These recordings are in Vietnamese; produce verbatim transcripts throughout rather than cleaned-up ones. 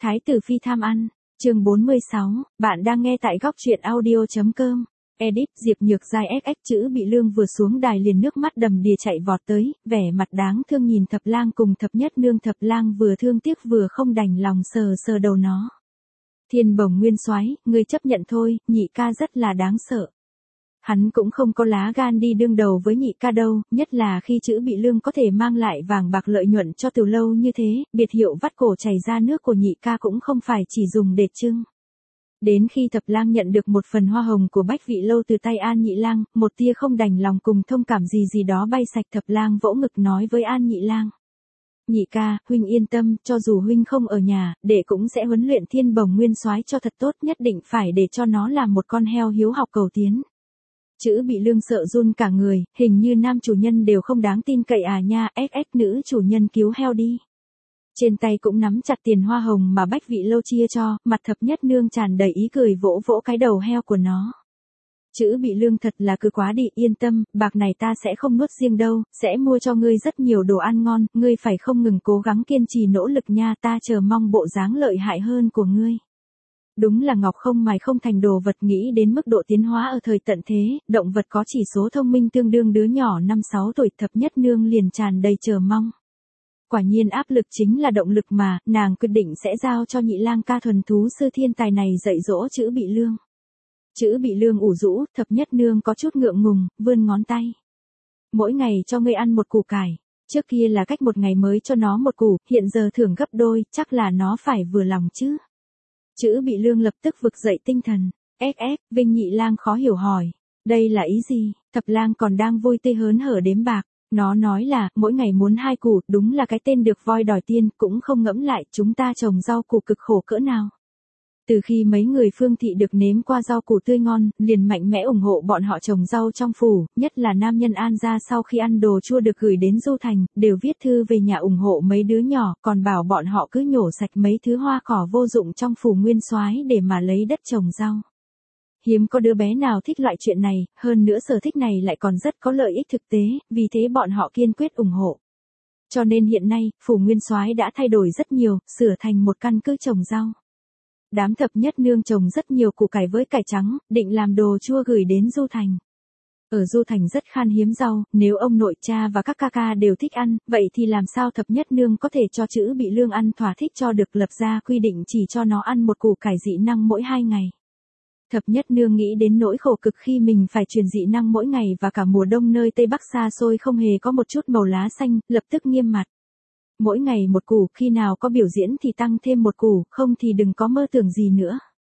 Thái tử phi tham ăn, chương bốn mươi sáu, bạn đang nghe tại góc truyện audio.com. Edit Diệp Nhược Giai ét ích chữ bị lương vừa xuống đài liền nước mắt đầm đìa chạy vọt tới, vẻ mặt đáng thương nhìn Thập Lang cùng Thập Nhất Nương. Thập Lang vừa thương tiếc vừa không đành lòng sờ sờ đầu nó. Thiên Bồng Nguyên Soái, ngươi chấp nhận thôi, nhị ca rất là đáng sợ. Hắn cũng không có lá gan đi đương đầu với nhị ca đâu, nhất là khi chữ bị lương có thể mang lại vàng bạc lợi nhuận cho từ lâu như thế, biệt hiệu vắt cổ chảy ra nước của nhị ca cũng không phải chỉ dùng để trưng. Đến khi Thập Lang nhận được một phần hoa hồng của Bách Vị Lâu từ tay An Nhị Lang, một tia không đành lòng cùng thông cảm gì gì đó bay sạch. Thập Lang vỗ ngực nói với An Nhị Lang: Nhị ca, huynh yên tâm, cho dù huynh không ở nhà, đệ cũng sẽ huấn luyện Thiên Bồng Nguyên Soái cho thật tốt, nhất định phải để cho nó làm một con heo hiếu học cầu tiến. Chữ bị lương sợ run cả người, hình như nam chủ nhân đều không đáng tin cậy à nha. ét ích nữ chủ nhân cứu heo đi. Trên tay cũng nắm chặt tiền hoa hồng mà Bách Vị Lâu chia cho, mặt Thập Nhất Nương tràn đầy ý cười vỗ vỗ cái đầu heo của nó. Chữ bị lương thật là cứ quá đi, yên tâm, bạc này ta sẽ không nuốt riêng đâu, sẽ mua cho ngươi rất nhiều đồ ăn ngon, ngươi phải không ngừng cố gắng kiên trì nỗ lực nha, ta chờ mong bộ dáng lợi hại hơn của ngươi. Đúng là ngọc không mài không thành đồ vật. Nghĩ đến mức độ tiến hóa ở thời tận thế, động vật có chỉ số thông minh tương đương đứa nhỏ năm sáu tuổi, Thập Nhất Nương liền tràn đầy chờ mong. Quả nhiên áp lực chính là động lực mà, nàng quyết định sẽ giao cho Nhị Lang ca thuần thú sư thiên tài này dạy dỗ chữ bị lương. Chữ bị lương ủ rũ, Thập Nhất Nương có chút ngượng ngùng, vươn ngón tay. Mỗi ngày cho ngươi ăn một củ cải, trước kia là cách một ngày mới cho nó một củ, hiện giờ thưởng gấp đôi, chắc là nó phải vừa lòng chứ. Chữ bị lương lập tức vực dậy tinh thần. ét ét, Vinh Nhị Lang khó hiểu hỏi. Đây là ý gì? Thập Lang còn đang vui tươi hớn hở đếm bạc. Nó nói là, mỗi ngày muốn hai củ, đúng là cái tên được voi đòi tiên, cũng không ngẫm lại chúng ta trồng rau củ cực khổ cỡ nào. Từ khi mấy người Phương thị được nếm qua rau củ tươi ngon, liền mạnh mẽ ủng hộ bọn họ trồng rau trong phủ, nhất là nam nhân An gia sau khi ăn đồ chua được gửi đến Du Thành, đều viết thư về nhà ủng hộ mấy đứa nhỏ, còn bảo bọn họ cứ nhổ sạch mấy thứ hoa cỏ vô dụng trong phủ Nguyên Soái để mà lấy đất trồng rau. Hiếm có đứa bé nào thích loại chuyện này, hơn nữa sở thích này lại còn rất có lợi ích thực tế, vì thế bọn họ kiên quyết ủng hộ. Cho nên hiện nay, phủ Nguyên Soái đã thay đổi rất nhiều, sửa thành một căn cứ trồng rau. Đám Thập Nhất Nương trồng rất nhiều củ cải với cải trắng, định làm đồ chua gửi đến Du Thành. Ở Du Thành rất khan hiếm rau, nếu ông nội cha và các ca ca đều thích ăn, vậy thì làm sao Thập Nhất Nương có thể cho chữ bị lương ăn thỏa thích, cho được lập ra quy định chỉ cho nó ăn một củ cải dị năng mỗi hai ngày. Thập Nhất Nương nghĩ đến nỗi khổ cực khi mình phải truyền dị năng mỗi ngày và cả mùa đông nơi Tây Bắc xa xôi không hề có một chút màu lá xanh, lập tức nghiêm mặt. Mỗi ngày một củ, khi nào có biểu diễn thì tăng thêm một củ, không thì đừng có mơ tưởng gì nữa.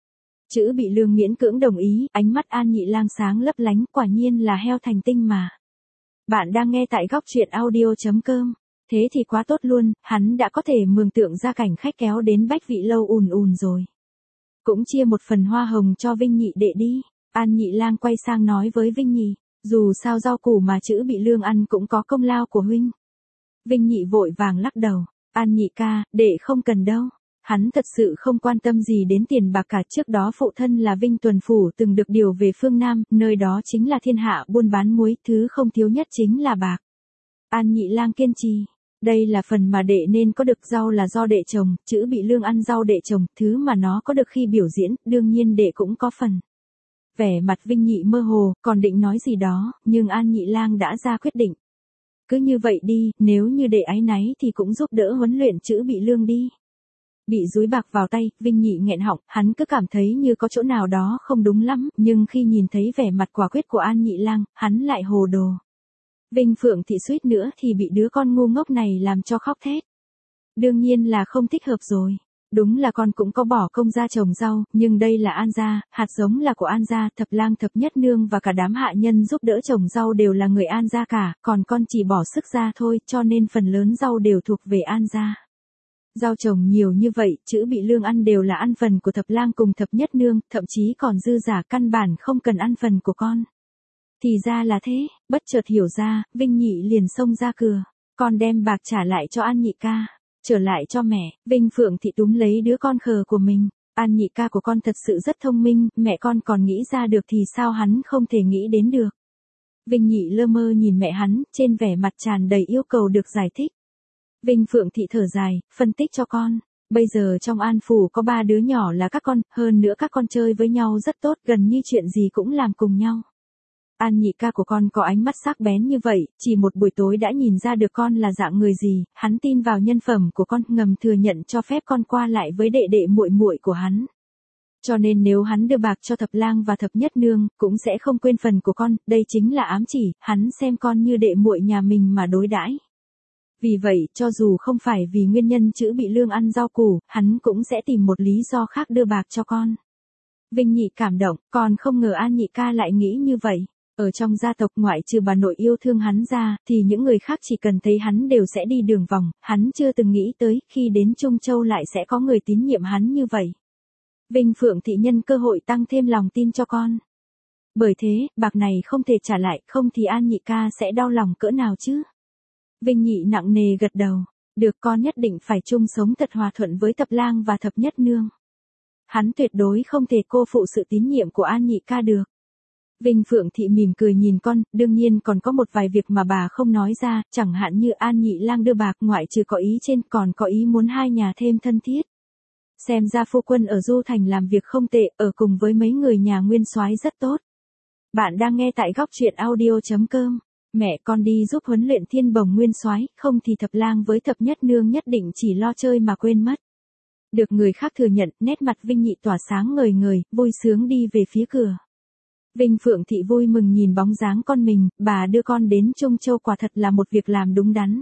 Chữ bị lương miễn cưỡng đồng ý, ánh mắt An Nhị Lang sáng lấp lánh, quả nhiên là heo thành tinh mà. Bạn đang nghe tại góc truyện audio.com. Thế thì quá tốt luôn, hắn đã có thể mường tượng ra cảnh khách kéo đến Bách Vị Lâu ùn ùn rồi. Cũng chia một phần hoa hồng cho Vinh Nhị đệ đi. An Nhị Lang quay sang nói với Vinh Nhị, dù sao rau củ mà chữ bị lương ăn cũng có công lao của huynh. Vinh Nhị vội vàng lắc đầu. An Nhị ca, đệ không cần đâu. Hắn thật sự không quan tâm gì đến tiền bạc cả. Trước đó phụ thân là Vinh Tuần Phủ từng được điều về phương Nam, nơi đó chính là thiên hạ buôn bán muối, thứ không thiếu nhất chính là bạc. An Nhị Lang kiên trì. Đây là phần mà đệ nên có được, rau là do đệ trồng, chữ bị lương ăn rau đệ trồng, thứ mà nó có được khi biểu diễn, đương nhiên đệ cũng có phần. Vẻ mặt Vinh Nhị mơ hồ, còn định nói gì đó, nhưng An Nhị Lang đã ra quyết định. Cứ như vậy đi, nếu như đệ áy náy thì cũng giúp đỡ huấn luyện chữ bị lương đi. Bị dúi bạc vào tay, Vinh Nhị nghẹn họng, hắn cứ cảm thấy như có chỗ nào đó không đúng lắm, nhưng khi nhìn thấy vẻ mặt quả quyết của An Nhị Lang, hắn lại hồ đồ. Vinh Phượng thị suýt nữa thì bị đứa con ngu ngốc này làm cho khóc thét. Đương nhiên là không thích hợp rồi. Đúng là con cũng có bỏ công ra trồng rau, nhưng đây là An gia, hạt giống là của An gia, Thập Lang Thập Nhất Nương và cả đám hạ nhân giúp đỡ trồng rau đều là người An gia cả, còn con chỉ bỏ sức ra thôi, cho nên phần lớn rau đều thuộc về An gia. Rau trồng nhiều như vậy, chữ bị lương ăn đều là ăn phần của Thập Lang cùng Thập Nhất Nương, thậm chí còn dư giả, căn bản không cần ăn phần của con. Thì ra là thế, bất chợt hiểu ra, Vinh Nhị liền xông ra cửa. Con đem bạc trả lại cho An Nhị ca. Trở lại cho mẹ. Vinh Phượng thị túm lấy đứa con khờ của mình. An Nhị ca của con thật sự rất thông minh, mẹ con còn nghĩ ra được thì sao hắn không thể nghĩ đến được. Vinh Nhị lơ mơ nhìn mẹ hắn, trên vẻ mặt tràn đầy yêu cầu được giải thích. Vinh Phượng thị thở dài, phân tích cho con. Bây giờ trong An Phủ có ba đứa nhỏ là các con, hơn nữa các con chơi với nhau rất tốt, gần như chuyện gì cũng làm cùng nhau. An nhị ca của con có ánh mắt sắc bén như vậy, chỉ một buổi tối đã nhìn ra được con là dạng người gì, hắn tin vào nhân phẩm của con, ngầm thừa nhận cho phép con qua lại với đệ đệ muội muội của hắn. Cho nên nếu hắn đưa bạc cho Thập Lang và Thập Nhất Nương, cũng sẽ không quên phần của con, đây chính là ám chỉ, hắn xem con như đệ muội nhà mình mà đối đãi. Vì vậy, cho dù không phải vì nguyên nhân chữ bị lương ăn rau củ, hắn cũng sẽ tìm một lý do khác đưa bạc cho con. Vinh Nhị cảm động, còn không ngờ An nhị ca lại nghĩ như vậy. Ở trong gia tộc ngoại trừ bà nội yêu thương hắn ra, thì những người khác chỉ cần thấy hắn đều sẽ đi đường vòng, hắn chưa từng nghĩ tới, khi đến Trung Châu lại sẽ có người tín nhiệm hắn như vậy. Vinh Phượng thị nhân cơ hội tăng thêm lòng tin cho con. Bởi thế, bạc này không thể trả lại, không thì An nhị ca sẽ đau lòng cỡ nào chứ. Vinh Nhị nặng nề gật đầu, được, con nhất định phải chung sống thật hòa thuận với Thập Lang và Thập Nhất Nương. Hắn tuyệt đối không thể cô phụ sự tín nhiệm của An nhị ca được. Vinh Phượng thị mỉm cười nhìn con, đương nhiên còn có một vài việc mà bà không nói ra, chẳng hạn như An nhị lang đưa bạc, ngoại trừ có ý trên còn có ý muốn hai nhà thêm thân thiết. Xem ra phu quân ở Du Thành làm việc không tệ, ở cùng với mấy người nhà nguyên soái rất tốt. Bạn đang nghe tại góc truyện audio chấm com. Mẹ con đi giúp huấn luyện Thiên Bồng nguyên soái, không thì Thập Lang với Thập Nhất Nương nhất định chỉ lo chơi mà quên mất. Được người khác thừa nhận, nét mặt Vinh Nhị tỏa sáng ngời ngời, vui sướng đi về phía cửa. Vinh Phượng thị vui mừng nhìn bóng dáng con mình, bà đưa con đến Trung Châu quả thật là một việc làm đúng đắn.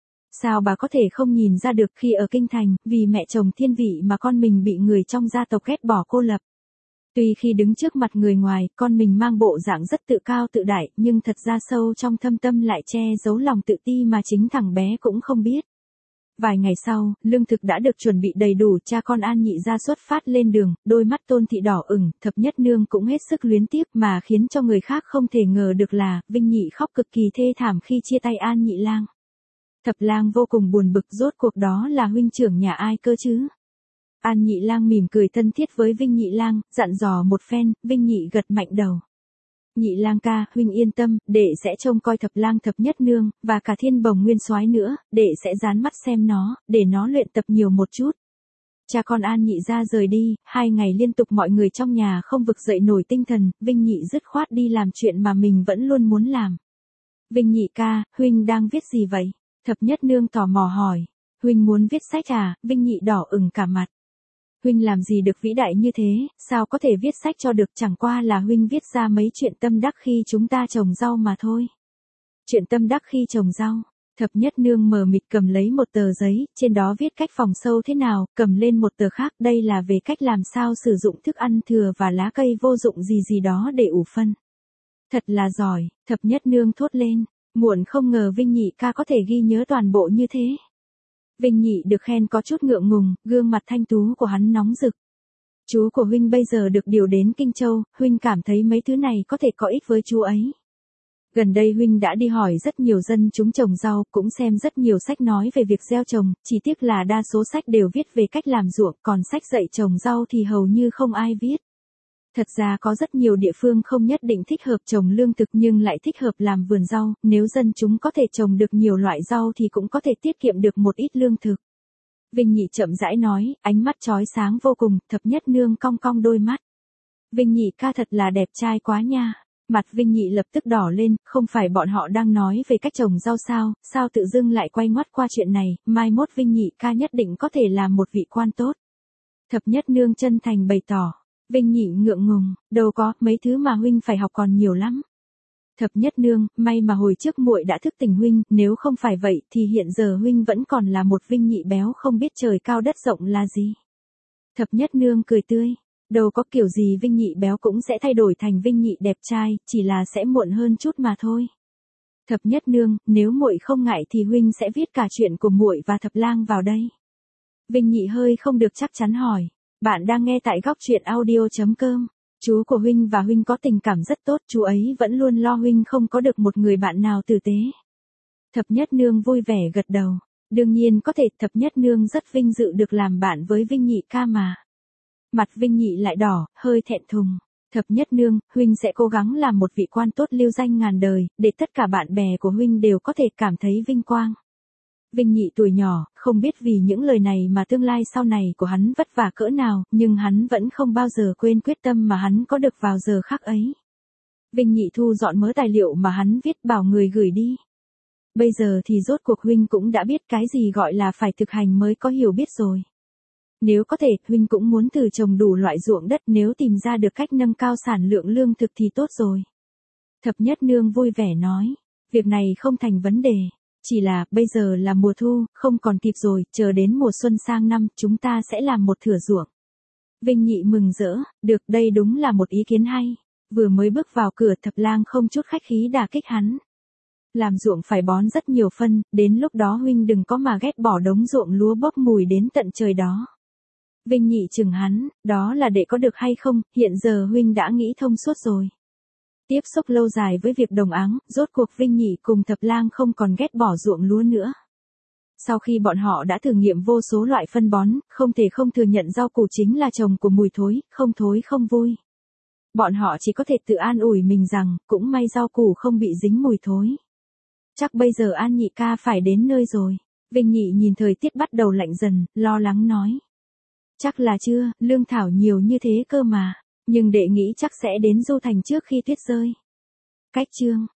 Sao bà có thể không nhìn ra được khi ở kinh thành, vì mẹ chồng thiên vị mà con mình bị người trong gia tộc ghét bỏ cô lập. Tuy khi đứng trước mặt người ngoài, con mình mang bộ dạng rất tự cao tự đại, nhưng thật ra sâu trong thâm tâm lại che giấu lòng tự ti mà chính thằng bé cũng không biết. Vài ngày sau, lương thực đã được chuẩn bị đầy đủ, cha con An nhị ra xuất phát lên đường, đôi mắt Tôn thị đỏ ửng, Thập Nhất Nương cũng hết sức luyến tiếc, mà khiến cho người khác không thể ngờ được là, Vinh Nhị khóc cực kỳ thê thảm khi chia tay An nhị lang. Thập Lang vô cùng buồn bực, rốt cuộc đó là huynh trưởng nhà ai cơ chứ? An nhị lang mỉm cười thân thiết với Vinh Nhị lang, dặn dò một phen, Vinh Nhị gật mạnh đầu. Nhị lang ca, huynh yên tâm, đệ sẽ trông coi Thập Lang Thập Nhất Nương, và cả Thiên Bồng nguyên soái nữa, đệ sẽ dán mắt xem nó, để nó luyện tập nhiều một chút. Cha con An nhị ra rời đi, hai ngày liên tục mọi người trong nhà không vực dậy nổi tinh thần, Vinh Nhị dứt khoát đi làm chuyện mà mình vẫn luôn muốn làm. Vinh Nhị ca, huynh đang viết gì vậy? Thập Nhất Nương tò mò hỏi. Huynh muốn viết sách à? Vinh Nhị đỏ ửng cả mặt. Huynh làm gì được vĩ đại như thế, sao có thể viết sách cho được, chẳng qua là huynh viết ra mấy chuyện tâm đắc khi chúng ta trồng rau mà thôi. Chuyện tâm đắc khi trồng rau. Thập Nhất Nương mờ mịt cầm lấy một tờ giấy, trên đó viết cách phòng sâu thế nào, cầm lên một tờ khác, đây là về cách làm sao sử dụng thức ăn thừa và lá cây vô dụng gì gì đó để ủ phân. Thật là giỏi, Thập Nhất Nương thốt lên, muộn không ngờ Vinh Nhị ca có thể ghi nhớ toàn bộ như thế. Vinh Nhị được khen có chút ngượng ngùng, gương mặt thanh tú của hắn nóng rực. Chú của huynh bây giờ được điều đến Kinh Châu, huynh cảm thấy mấy thứ này có thể có ích với chú ấy. Gần đây huynh đã đi hỏi rất nhiều dân chúng trồng rau, cũng xem rất nhiều sách nói về việc gieo trồng, chỉ tiếc là đa số sách đều viết về cách làm ruộng, còn sách dạy trồng rau thì hầu như không ai viết. Thật ra có rất nhiều địa phương không nhất định thích hợp trồng lương thực nhưng lại thích hợp làm vườn rau, nếu dân chúng có thể trồng được nhiều loại rau thì cũng có thể tiết kiệm được một ít lương thực. Vinh Nhị chậm rãi nói, ánh mắt chói sáng vô cùng, Thập Nhất Nương cong cong đôi mắt. Vinh Nhị ca thật là đẹp trai quá nha. Mặt Vinh Nhị lập tức đỏ lên, không phải bọn họ đang nói về cách trồng rau sao, sao tự dưng lại quay ngoắt qua chuyện này, mai mốt Vinh Nhị ca nhất định có thể làm một vị quan tốt. Thập Nhất Nương chân thành bày tỏ. Vinh Nhị ngượng ngùng, đâu có, mấy thứ mà huynh phải học còn nhiều lắm. Thập Nhất Nương, may mà hồi trước muội đã thức tỉnh huynh, nếu không phải vậy thì hiện giờ huynh vẫn còn là một Vinh Nhị béo không biết trời cao đất rộng là gì. Thập Nhất Nương cười tươi, đâu có kiểu gì Vinh Nhị béo cũng sẽ thay đổi thành Vinh Nhị đẹp trai, chỉ là sẽ muộn hơn chút mà thôi. Thập Nhất Nương, nếu muội không ngại thì huynh sẽ viết cả chuyện của muội và Thập Lang vào đây. Vinh Nhị hơi không được chắc chắn hỏi. Bạn đang nghe tại góc truyện audio chấm com. Chú của huynh và huynh có tình cảm rất tốt, chú ấy vẫn luôn lo huynh không có được một người bạn nào tử tế. Thập Nhất Nương vui vẻ gật đầu. Đương nhiên có thể, Thập Nhất Nương rất vinh dự được làm bạn với Vinh Nhị ca mà. Mặt Vinh Nhị lại đỏ, hơi thẹn thùng. Thập Nhất Nương, huynh sẽ cố gắng làm một vị quan tốt lưu danh ngàn đời, để tất cả bạn bè của huynh đều có thể cảm thấy vinh quang. Vinh Nhị tuổi nhỏ, không biết vì những lời này mà tương lai sau này của hắn vất vả cỡ nào, nhưng hắn vẫn không bao giờ quên quyết tâm mà hắn có được vào giờ khắc ấy. Vinh Nhị thu dọn mớ tài liệu mà hắn viết bảo người gửi đi. Bây giờ thì rốt cuộc huynh cũng đã biết cái gì gọi là phải thực hành mới có hiểu biết rồi. Nếu có thể, huynh cũng muốn từ trồng đủ loại ruộng đất, nếu tìm ra được cách nâng cao sản lượng lương thực thì tốt rồi. Thập Nhất Nương vui vẻ nói, việc này không thành vấn đề. Chỉ là, bây giờ là mùa thu, không còn kịp rồi, chờ đến mùa xuân sang năm, chúng ta sẽ làm một thửa ruộng. Vinh Nhị mừng rỡ, được, đây đúng là một ý kiến hay. Vừa mới bước vào cửa, Thập Lang không chút khách khí đả kích hắn. Làm ruộng phải bón rất nhiều phân, đến lúc đó huynh đừng có mà ghét bỏ đống ruộng lúa bốc mùi đến tận trời đó. Vinh Nhị chừng hắn, đó là để có được hay không, hiện giờ huynh đã nghĩ thông suốt rồi. Tiếp xúc lâu dài với việc đồng áng, rốt cuộc Vinh Nhị cùng Thập Lang không còn ghét bỏ ruộng lúa nữa. Sau khi bọn họ đã thử nghiệm vô số loại phân bón, không thể không thừa nhận rau củ chính là trồng của mùi thối, không thối không vui. Bọn họ chỉ có thể tự an ủi mình rằng, cũng may rau củ không bị dính mùi thối. Chắc bây giờ An Nhị ca phải đến nơi rồi. Vinh Nhị nhìn thời tiết bắt đầu lạnh dần, lo lắng nói. Chắc là chưa, lương thảo nhiều như thế cơ mà. Nhưng đệ nghĩ chắc sẽ đến Du Thành trước khi tuyết rơi. Cách chương